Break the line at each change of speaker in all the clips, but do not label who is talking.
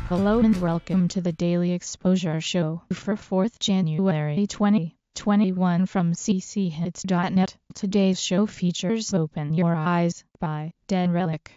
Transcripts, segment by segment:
Hello and welcome to the Daily Exposure Show for 4th January 2021 from cchits.net. Today's show features Open Your Eyes by Dead Relic.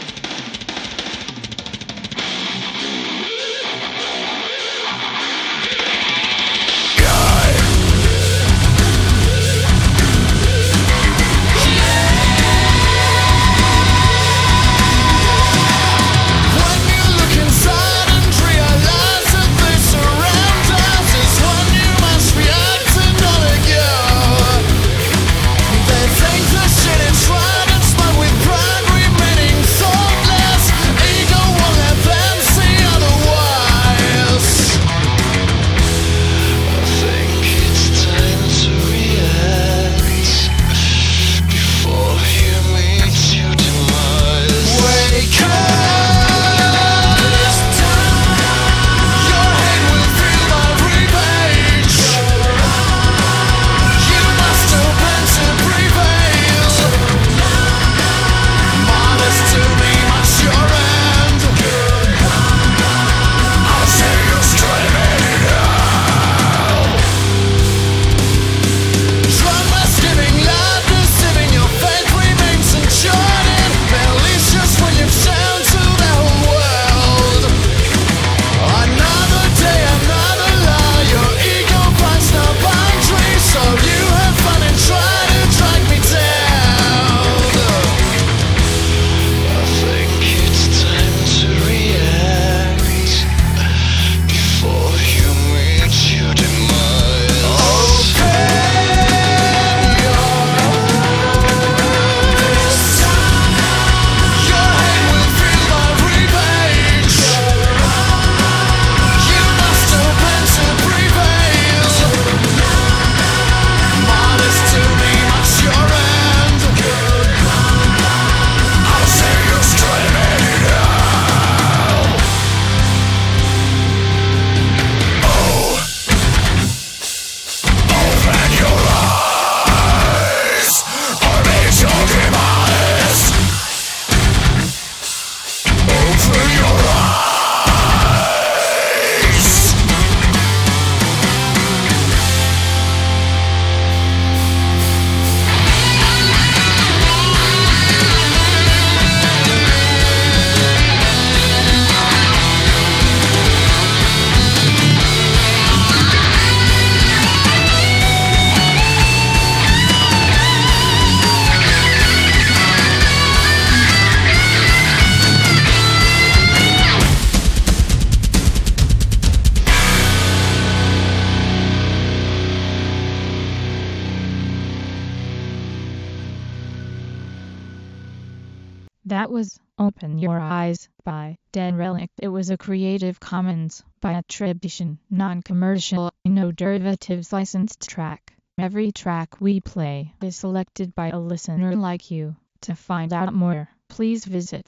That was Open Your Eyes by Dead Relic. It was a Creative Commons by attribution, non-commercial, no derivatives licensed track. Every track we play is selected by a listener like you. To find out more, please visit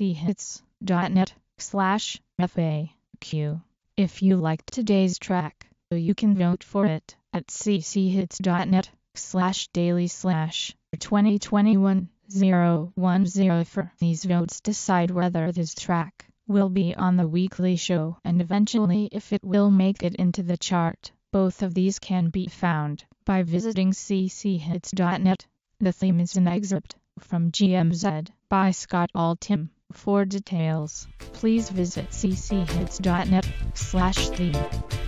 cchits.net/FAQ. If you liked today's track, you can vote for it at cchits.net/daily/2021. 010 for these votes decide whether this track will be on the weekly show and eventually if it will make it into the chart. Both of these can be found by visiting cchits.net. The theme is an excerpt from GMZ by Scott Altham. For details, please visit cchits.net/theme.